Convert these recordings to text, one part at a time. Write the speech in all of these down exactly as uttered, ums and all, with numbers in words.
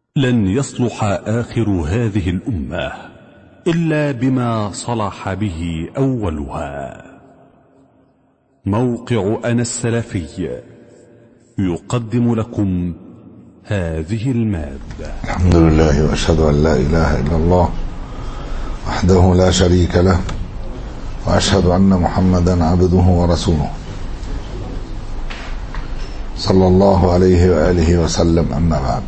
لن يصلح آخر هذه الأمة إلا بما صلح به أولها. موقع أنا السلفي يقدم لكم هذه المادة. الحمد لله وأشهد أن لا إله إلا الله وحده لا شريك له، وأشهد أن محمدا عبده ورسوله صلى الله عليه وآله وسلم. أما بعد،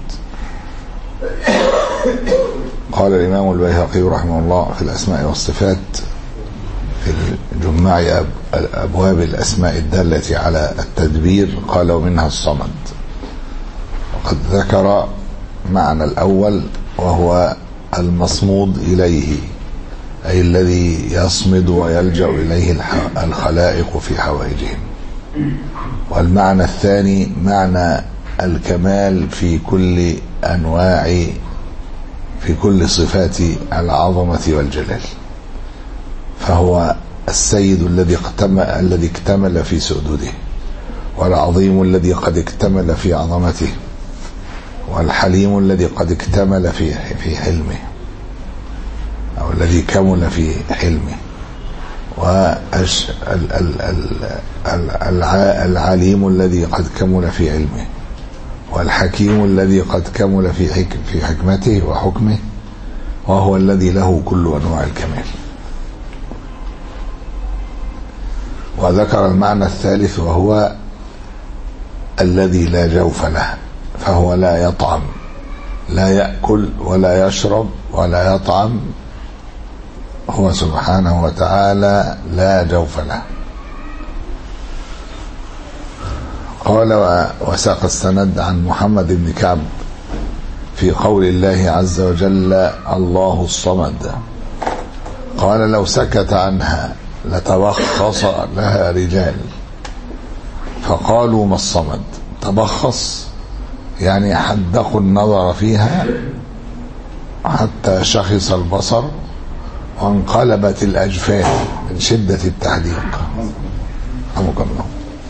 قال الإمام البيهقي رحمه الله في الأسماء والصفات في جماع أبواب الأسماء الدالة على التدبير، قال ومنها الصمد. وقد ذكر معنى الأول وهو المصمود إليه، أي الذي يصمد ويلجأ إليه الخلائق في حوائجهم. والمعنى الثاني معنى الكمال في كل أنواع في كل صفات العظمة والجلال، فهو السيد الذي اكتمل الذي اكتمل في سؤدده، والعظيم الذي قد اكتمل في عظمته، والحليم الذي قد اكتمل في في حلمه أو الذي كمل في حلمه، والعليم الذي قد كمل في علمه، والحكيم الذي قد كمل في حكم في حكمته وحكمه، وهو الذي له كل أنواع الكمال. وذكر المعنى الثالث وهو الذي لا جوف له، فهو لا يطعم، لا يأكل ولا يشرب ولا يطعم، هو سبحانه وتعالى لا جوف له. قال وساق السند عن محمد بن كعب في قول الله عز وجل الله الصمد، قال لو سكت عنها لتبخص لها رجال فقالوا ما الصمد. تبخص يعني حدقوا النظر فيها حتى شخص البصر وانقلبت الأجفان من شدة التحديق. رحمك الله.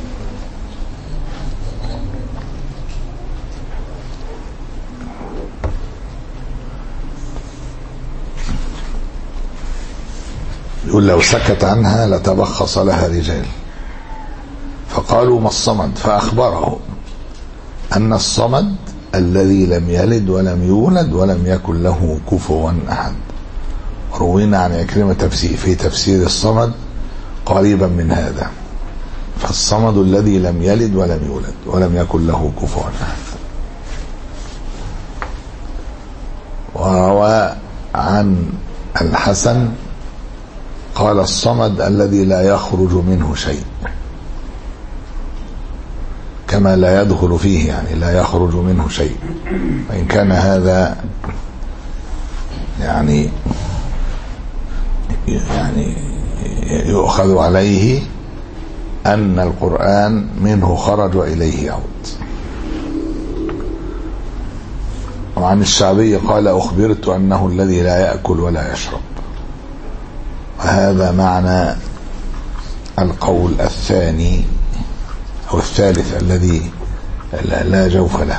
يقول لو سكت عنها لتبخص لها رجال فقالوا ما الصمد، فأخبرهم أن الصمد الذي لم يلد ولم يولد ولم يكن له كفوا أحد. روينا عن عكرمة تفسير في تفسير الصمد قريبا من هذا، فالصمد الذي لم يلد ولم يولد ولم يكن له كفوا أحد. وروى عن الحسن قال الصمد الذي لا يخرج منه شيء، كما لا يدخل فيه، يعني لا يخرج منه شيء. وإن كان هذا يعني يعني يؤخذ عليه أن القرآن منه خرج وإليه يعود. وعن الشعبي قال أخبرت أنه الذي لا يأكل ولا يشرب. وهذا معنى القول الثاني أو الثالث الذي لا جوف له.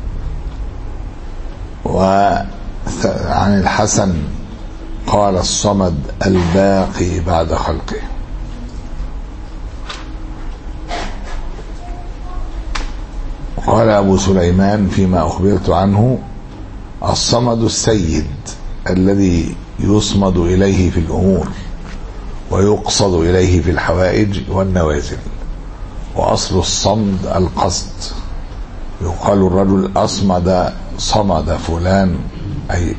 وعن الحسن قال الصمد الباقي بعد خلقه. وقال أبو سليمان فيما أخبرت عنه الصمد السيد الذي يصمد إليه في الأمور ويقصد إليه في الحوائج والنوازل. وأصل الصمد القصد، يقال الرجل أصمد صمد فلان أي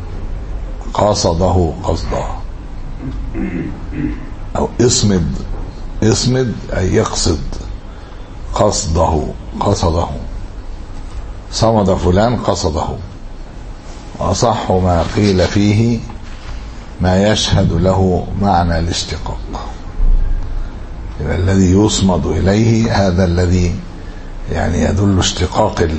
قصده قصده، أو اصمد اصمد أي يقصد قصده قصده، صمد فلان قصده. وأصح ما قيل فيه ما يشهد له معنى الاشتقاق، الذي يصمد إليه هذا الذي يعني يدل اشتقاق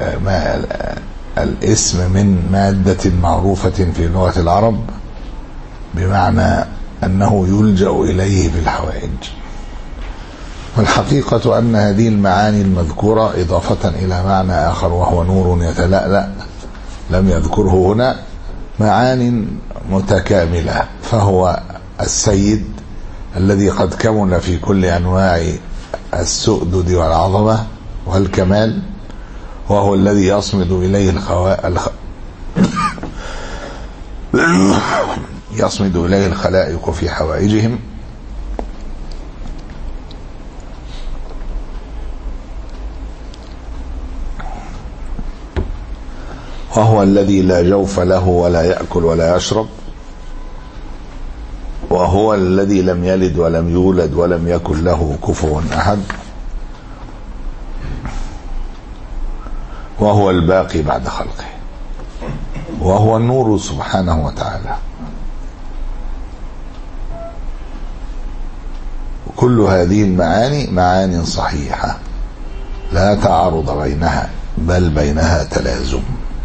الاسم من مادة معروفة في لغة العرب، بمعنى أنه يلجأ إليه في الحوائج. والحقيقة أن هذه المعاني المذكورة إضافة إلى معنى آخر وهو نور يتلألأ لم يذكره هنا، معان متكاملة. فهو السيد الذي قد كمل في كل أنواع السؤدد والعظمة والكمال، وهو الذي يصمد إليه الخوا... الخ... يصمد إليه الخلائق في حوائجهم، وهو الذي لا جوف له ولا يأكل ولا يشرب، وهو الذي لم يلد ولم يولد ولم يكن له كفوا أحد، وهو الباقي بعد خلقه، وهو النور سبحانه وتعالى. كل هذه المعاني معاني صحيحة لا تعارض بينها، بل بينها تلازم.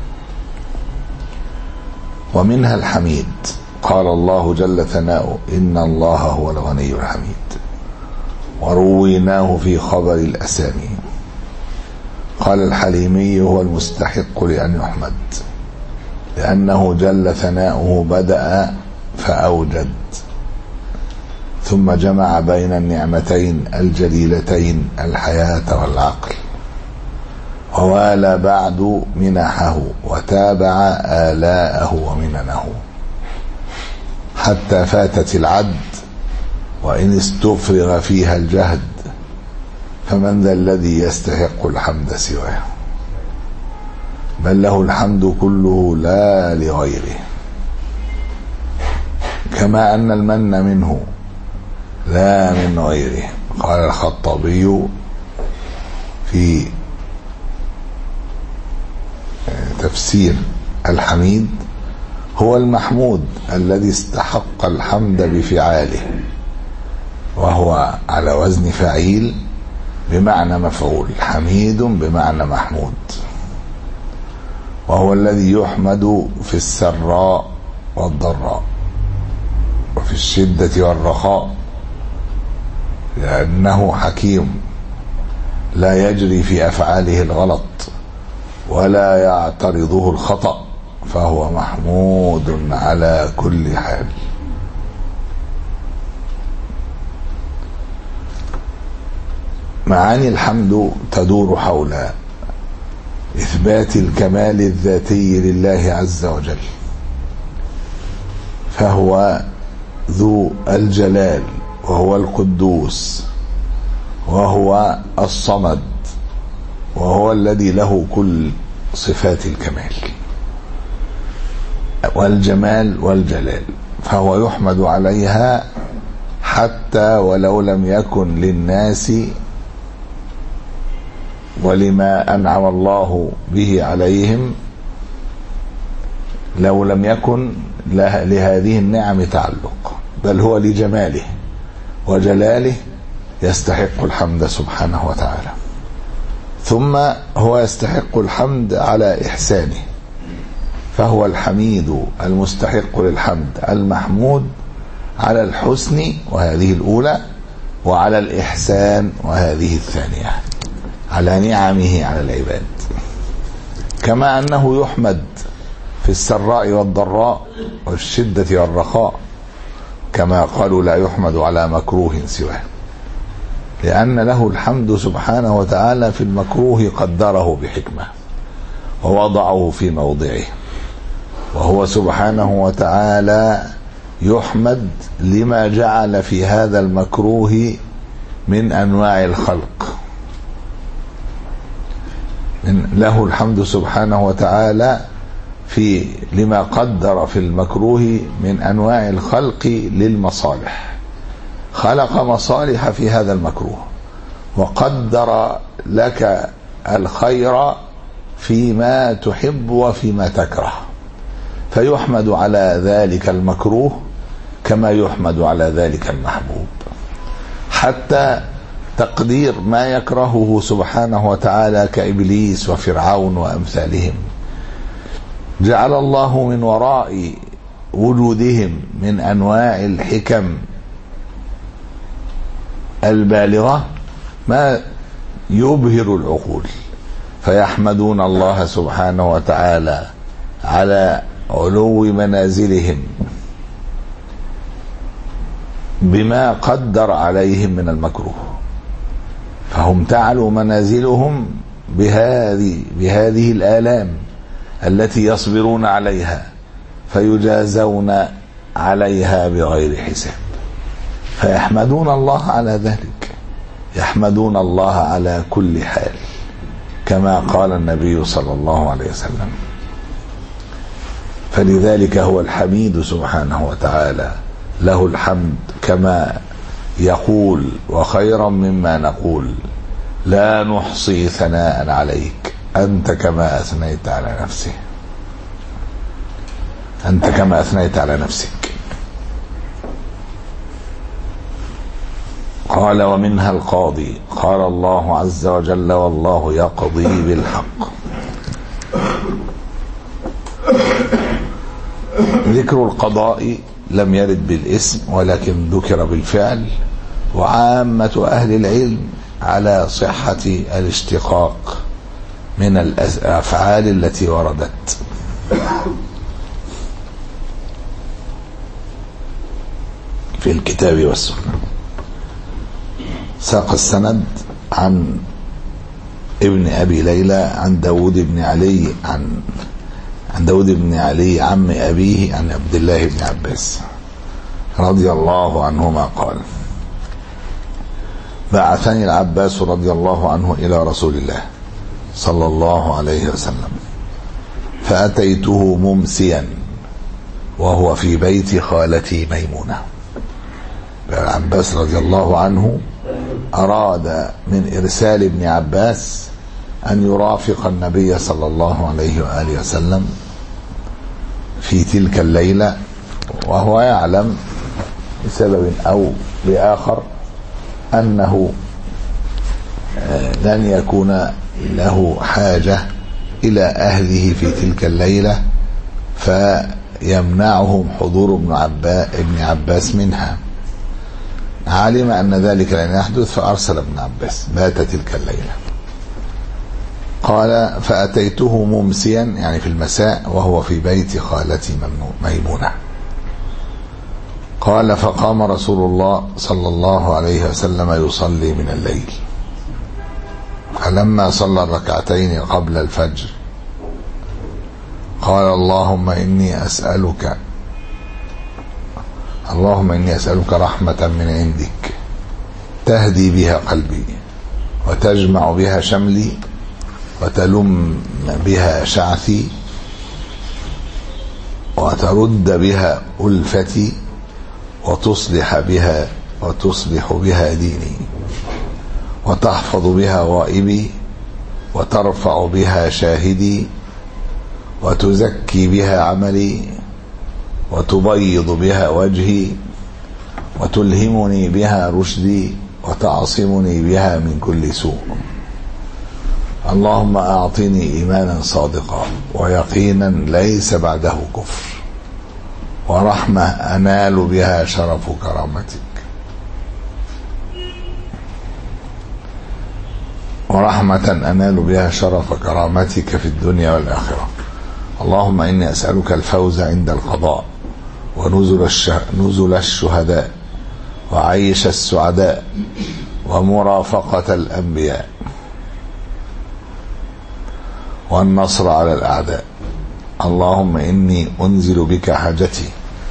ومنها الحميد، قال الله جل ثناؤه: إن الله هو الغني الحميد. ورويناه في خبر الأسامي، قال الحليمي: هو المستحق لأن يحمد، لأنه جل ثناؤه بدأ فأوجد، ثم جمع بين النعمتين الجليلتين الحياة والعقل، ووالى بعد منحه وتابع آلاءه ومننه حتى فاتت العد، وإن استفرغ فيها الجهد، فمن ذا الذي يستحق الحمد سواه؟ بل له الحمد كله لا لغيره، كما أن المن منه لا من غيره. قال الخطابي في تفسير الحميد: هو المحمود الذي استحق الحمد بفعاله، وهو على وزن فعيل بمعنى مفعول، حميد بمعنى محمود. وهو الذي يحمد في السراء والضراء وفي الشدة والرخاء، لأنه حكيم لا يجري في أفعاله الغلط ولا يعترضه الخطأ، فهو محمود على كل حال. معاني الحمد تدور حول إثبات الكمال الذاتي لله عز وجل، فهو ذو الجلال، وهو القدوس، وهو الصمد، وهو الذي له كل صفات الكمال والجمال والجلال، فهو يحمد عليها حتى ولو لم يكن للناس ولما أنعم الله به عليهم، لو لم يكن لهذه النعم تعلق، بل هو لجماله وجلاله يستحق الحمد سبحانه وتعالى. ثم هو يستحق الحمد على إحسانه، فهو الحميد المستحق للحمد المحمود على الحسن، وهذه الأولى، وعلى الإحسان، وهذه الثانية، على نعمه على العباد. كما أنه يحمد في السراء والضراء والشدة والرخاء، كما قالوا: لا يحمد على مكروه سواه، لأن له الحمد سبحانه وتعالى في المكروه قدره بحكمة ووضعه في موضعه، وهو سبحانه وتعالى يحمد لما جعل في هذا المكروه من أنواع الخلق. من له الحمد سبحانه وتعالى في لما قدر في المكروه من أنواع الخلق للمصالح، خلق مصالح في هذا المكروه، وقدر لك الخير فيما تحب وفيما تكره، فيحمد على ذلك المكروه كما يحمد على ذلك المحبوب، حتى تقدير ما يكرهه سبحانه وتعالى كإبليس وفرعون وأمثالهم، جعل الله من وراء وجودهم من أنواع الحكم البالغة ما يبهر العقول، فيحمدون الله سبحانه وتعالى على علو منازلهم بما قدر عليهم من المكروه، فهم تعلو منازلهم بهذه بهذه الآلام التي يصبرون عليها، فيجازون عليها بغير حساب، فيحمدون الله على ذلك، يحمدون الله على كل حال، كما قال النبي صلى الله عليه وسلم. فلذلك هو الحميد سبحانه وتعالى، له الحمد كما يقول وخيرا مما نقول: لا نحصي ثناء عليك أنت كما أثنيت على نفسه أنت كما أثنيت على نفسك. قال: ومنها القاضي. قال الله عز وجل: والله يقضي بالحق. ذكر القضاء لم يرد بالاسم ولكن ذكر بالفعل، وعامة أهل العلم على صحة الاشتقاق من الأفعال التي وردت. في الكتاب والسنة. ساق السند عن ابن أبي ليلى عن داود بن علي عن عن داود بن علي عم أبيه عن عبد الله بن عباس رضي الله عنهما قال: بعثني العباس رضي الله عنه إلى رسول الله صلى الله عليه وسلم، فأتيته ممسيا وهو في بيت خالتي ميمونة. العباس رضي الله عنه أراد من إرسال ابن عباس أن يرافق النبي صلى الله عليه وآله وسلم في تلك الليلة، وهو يعلم بسبب أو بآخر أنه لن يكون له حاجة إلى أهله في تلك الليلة، فيمنعهم حضور ابن عباس, ابن عباس منها. علم أن ذلك لن يحدث فأرسل ابن عباس بات تلك الليلة. قال: فأتيته ممسيا يعني في المساء وهو في بيت خالتي ميمونة. قال: فقام رسول الله صلى الله عليه وسلم يصلي من الليل، فلما صلى الركعتين قبل الفجر قال: اللهم إني أسألك اللهم إني أسألك رحمة من عندك تهدي بها قلبي وتجمع بها شملي وتلم بها شعثي وترد بها ألفتي وتصلح بها وتصلح بها ديني وتحفظ بها غائبي وترفع بها شاهدي وتزكي بها عملي وتبيض بها وجهي وتلهمني بها رشدي وتعصمني بها من كل سوء. اللهم أعطني إيمانا صادقا ويقينا ليس بعده كفر ورحمة أنال بها شرف كرامتك ورحمة أنال بها شرف كرامتك في الدنيا والآخرة. اللهم إني أسألك الفوز عند القضاء ونزل الشه... نزل الشهداء وعيش السعداء ومرافقة الأنبياء والنصر على الأعداء. اللهم إني أنزل بك حاجتي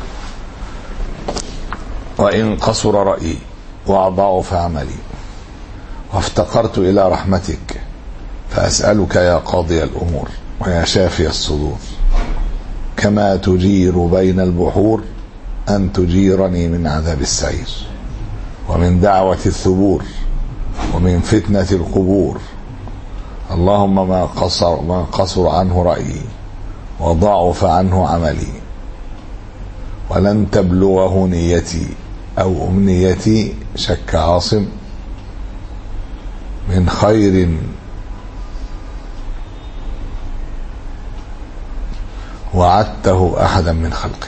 وإن قصر رأيي وأضعف عملي وافتقرت إلى رحمتك، فأسألك يا قاضي الأمور ويا شافي الصدور كما تجير بين البحور أن تجيرني من عذاب السعير ومن دعوة الثبور ومن فتنة القبور. اللهم ما قصر, ما قصر عنه رأيي وضعف عنه عملي ولن تبلغه نيتي أو أمنيتي شك عاصم من خير وعدته أحدا من خلقك.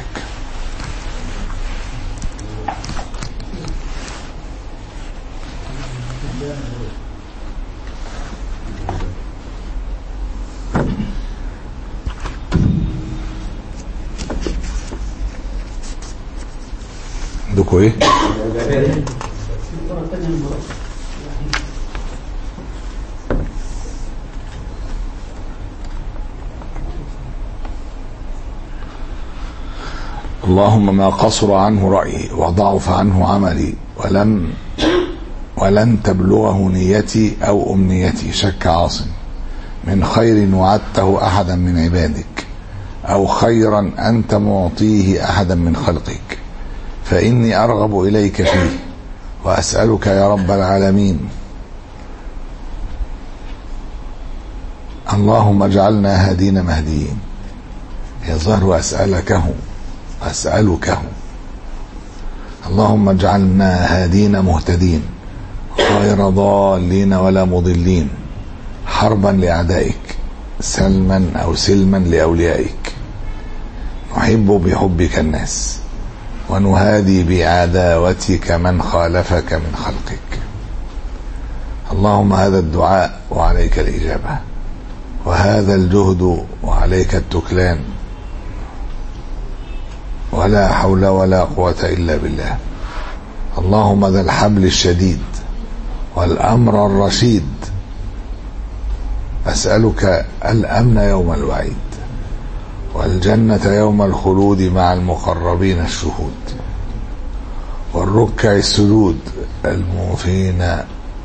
عندكم ايه؟ اللهم ما قصر عنه رأيي وضعف عنه عملي ولم ولن تبلغه نيتي أو أمنيتي شك عاصم من خير وعدته أحدا من عبادك أو خيرا أنت معطيه أحدا من خلقك فإني أرغب إليك فيه وأسألك يا رب العالمين اللهم اجعلنا هادين مهديين يظهر أسألكه أسألكه اللهم اجعلنا هادين مهتدين غير ضالين ولا مضلين حربا لأعدائك سلما أو سلما لأوليائك نحب بحبك الناس ونهادي بعداوتك من خالفك من خلقك اللهم هذا الدعاء وعليك الإجابة وهذا الجهد وعليك التكلان ولا حول ولا قوة إلا بالله اللهم ذا الحبل الشديد والأمر الرشيد أسألك الأمن يوم الوعيد والجنة يوم الخلود مع المقربين الشهود والركع السجود الموفين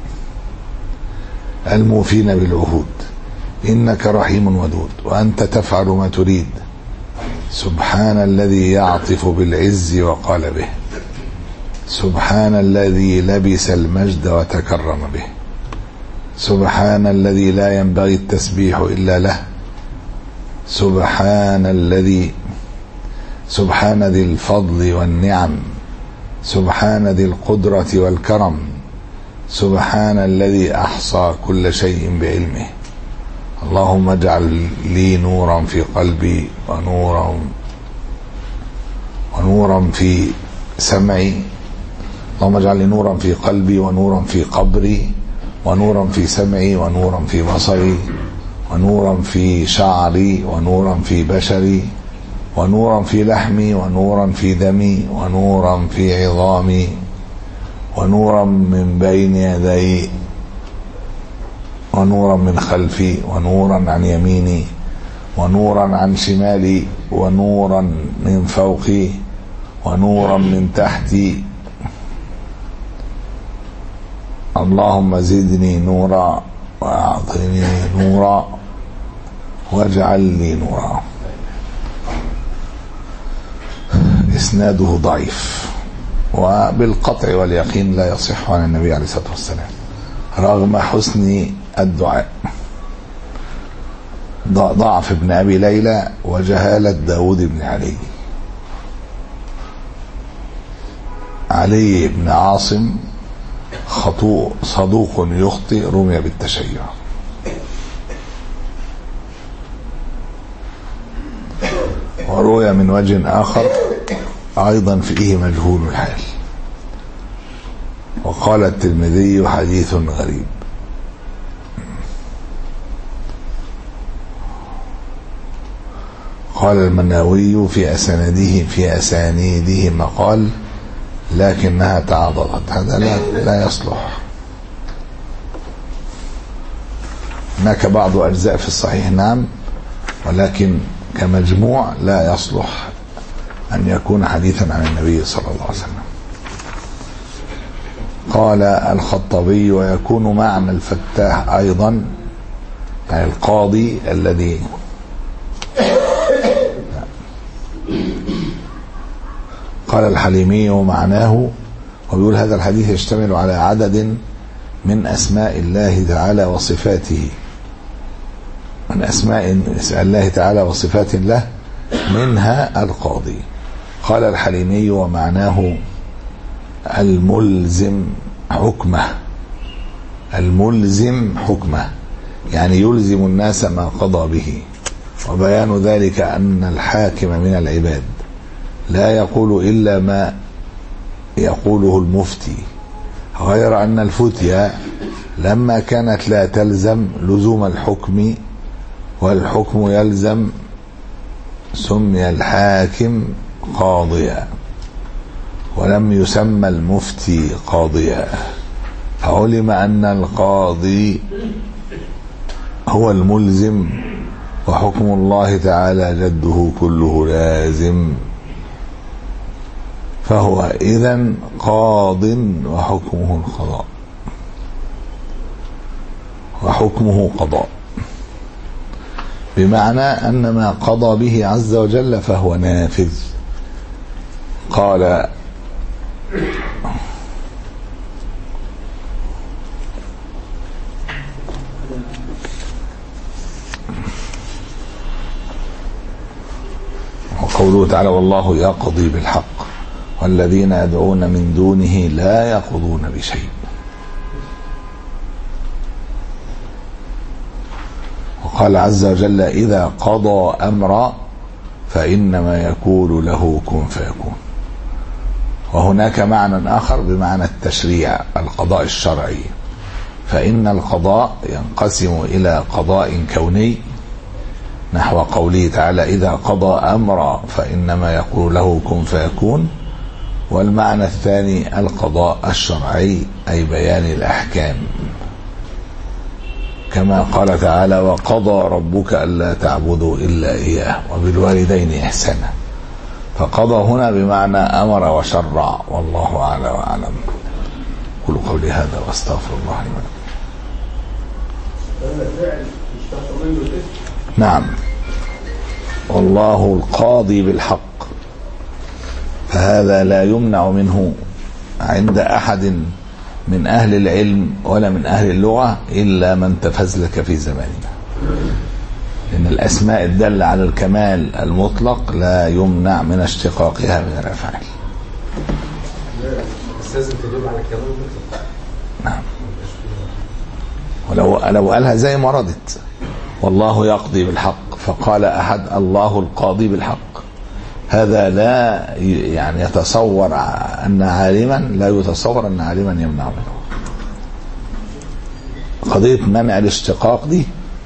الموفين بالعهود إنك رحيم ودود وأنت تفعل ما تريد سبحان الذي يعطف بالعز وقال به سبحان الذي لبس المجد وتكرم به سبحان الذي لا ينبغي التسبيح إلا له سبحان الذي سبحان ذي الفضل والنعم سبحان ذي القدرة والكرم سبحان الذي أحصى كل شيء بعلمه اللهم اجعل لي نورا في قلبي ونورا ونورا في سمعي اللهم اجعل لي نورا في قلبي ونورا في قبري ونورا في سمعي ونورا في بصري ونورا في شعري ونورا في بشري ونورا في لحمي ونورا في دمي ونورا في عظامي ونورا من بين يدي ونورا من خلفي ونورا عن يميني ونورا عن شمالي ونورا من فوقي ونورا من تحتي اللهم زدني نورا واعطني نورا واجعل لي نورا. اسناده ضعيف وبالقطع واليقين لا يصح عن النبي عليه الصلاة والسلام رغم حسن الدعاء. ضعف ابن أبي ليلى وجهالة داود بن علي. علي بن عاصم خطوء صدوق يخطئ رمي بالتشيع. وروي من وجه آخر أيضا فيه مجهول الحال. وقال الترمذي حديث غريب. قال المناوي في أسانيده في أسانيده مقال لكنها تعاضدت. هذا لا, لا يصلح. هناك بعض أجزاء في الصحيح نعم، ولكن كمجموع لا يصلح أن يكون حديثا عن النبي صلى الله عليه وسلم. قال الخطابي ويكون معنى الفتاح أيضا يعني القاضي الذي قال الحليمي معناه ويقول هذا الحديث يشتمل على عدد من أسماء الله تعالى وصفاته، من أسماء الله تعالى وصفات له منها القاضي. قال الحليمي ومعناه الملزم حكمه، الملزم حكمه يعني يلزم الناس ما قضى به. وبيان ذلك أن الحاكم من العباد لا يقول إلا ما يقوله المفتي، غير أن الفتيا لما كانت لا تلزم لزوم الحكم والحكم يلزم سمي الحاكم قاضيا. ولم يسمى المفتي قاضيا، فعلم أن القاضي هو الملزم، وحكم الله تعالى جده كله لازم، فهو إذن قاض وحكمه القضاء، وحكمه قضاء، بمعنى أن ما قضى به عز وجل فهو نافذ. قال وقوله تعالى والله يقضي بالحق والذين يدعون من دونه لا يقضون بشيء. وقال عز وجل إذا قضى أمرا فإنما يقول له كن فيكون. وهناك معنى آخر بمعنى التشريع، القضاء الشرعي، فإن القضاء ينقسم إلى قضاء كوني نحو قوله تعالى إذا قضى أمرا فإنما يقول له كن فيكون، والمعنى الثاني القضاء الشرعي أي بيان الأحكام، كما قال تعالى وقضى ربك ألا تعبدوا إلا إياه وبالوالدين إحسانا. فقضى هنا بمعنى أمر وشرع، والله أعلى وأعلم. قل قولي هذا واستغفر الله لي ولكم. نعم، والله القاضي بالحق، فهذا لا يمنع منه عند أحد من أهل العلم ولا من أهل اللغة إلا من تفزلك في زماننا، لأن الأسماء الدالة على الكمال المطلق لا يمنع من اشتقاقها من الأفعال. نعم، ولو لو قالها زي ما ردت والله يقضي بالحق فقال أحد الله القاضي بالحق، هذا لا يعني يتصور أن عالما لا يتصور أن عالما يمنع منه. قضية منع الاشتقاق دي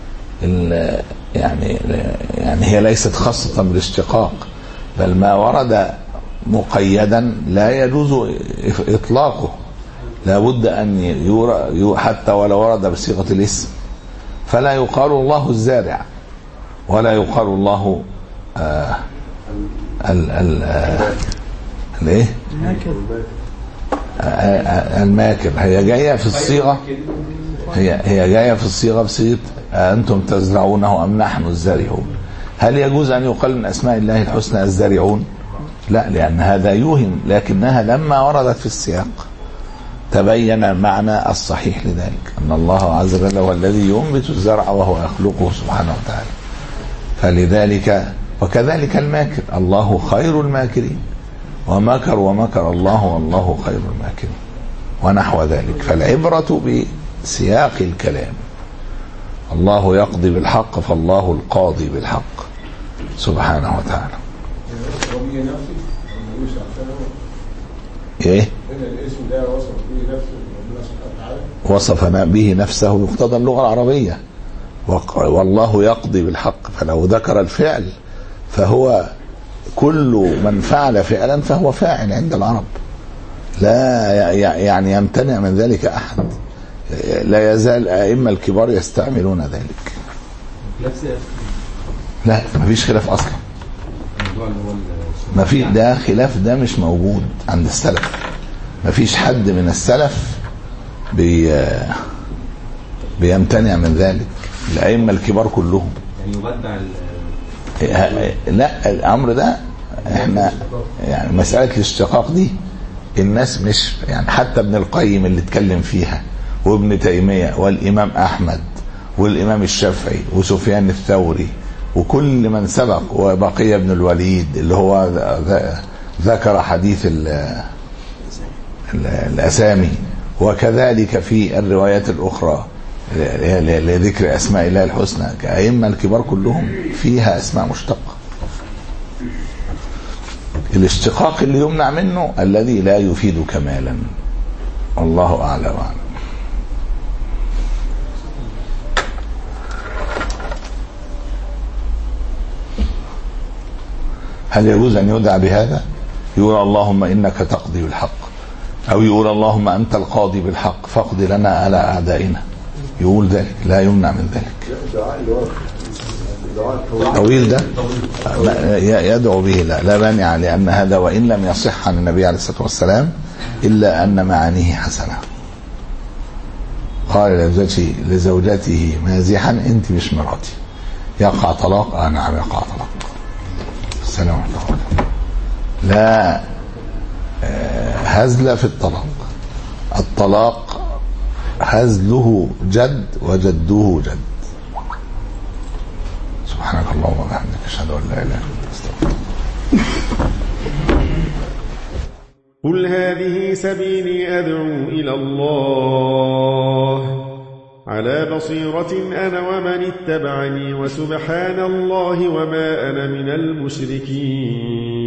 يعني يعني هي ليست خاصة بالاشتقاق، بل ما ورد مقيدا لا يجوز إطلاقه، لا بد أن يورى حتى ولو ورد بصيغة الاسم، فلا يقال الله الزارع ولا يقال الله آه ال ال الايه الماكر. هي جايه في الصيغه هي هي جايه في الصيغه بصيغه انتم تزرعونه ام نحن الزارعون. هل يجوز ان يقال من اسماء الله الحسنى الزارعون؟ لا، لان هذا يوهم، لكنها لما وردت في السياق تبين معنى الصحيح لذلك، ان الله عز وجل هو الذي ينبت الزرع وهو يخلقه سبحانه وتعالى. فلذلك وكذلك الماكر، الله خير الماكرين، ومكر ومكر الله والله خير الماكرين، ونحو ذلك. فالعبرة بسياق الكلام. الله يقضي بالحق فالله القاضي بالحق سبحانه وتعالى. ايه وصف به نفسه يقتضى اللغة العربية، والله يقضي بالحق، فلو ذكر الفعل فهو كل من فعل فعلا فهو فاعل عند العرب، لا يعني يمتنع من ذلك أحد، لا يزال أئمة الكبار يستعملون ذلك. لا، ما فيش خلاف أصلا، ما في ده خلاف، ده مش موجود عند السلف. ما فيش حد من السلف بي بيمتنع من ذلك، الأئمة الكبار كلهم. يعني يبدع لا، الأمر ده احنا يعني مسألة الاشتقاق دي الناس مش يعني، حتى ابن القيم اللي اتكلم فيها وابن تيمية والإمام أحمد والإمام الشافعي وسفيان الثوري وكل من سبق وبقية ابن الوليد اللي هو ذكر حديث الأسامي، وكذلك في الروايات الأخرى لذكر أسماء الله الحسنى كأئمة الكبار كلهم فيها أسماء مشتقة. الاشتقاق اللي يمنع منه الذي لا يفيد كمالا، والله أعلى وأعلم. هل يجوز أن يدعى بهذا؟ يقول اللهم إنك تقضي بالحق، أو يقول اللهم أنت القاضي بالحق فاقض لنا على أعدائنا، يقول ذلك لا يمنع من ذلك. طويل ده يدعو به لا, لا مانع، لأن هذا وإن لم يصح عن النبي عليه الصلاة والسلام إلا أن معانيه حسنة. قال لزوجته, لزوجته مازحا أنت مش مراتي، يقع طلاق؟ آه نعم يقع طلاق. السلام عليكم. لا هزل في الطلاق، الطلاق هزله جد وجده جد. سبحانك اللهم وبحمدك اشهد ان لا اله الا انت استغفرك. قل هذه سبيلي أدعو إلى الله على بصيرة أنا ومن اتبعني وسبحان الله وما أنا من المشركين.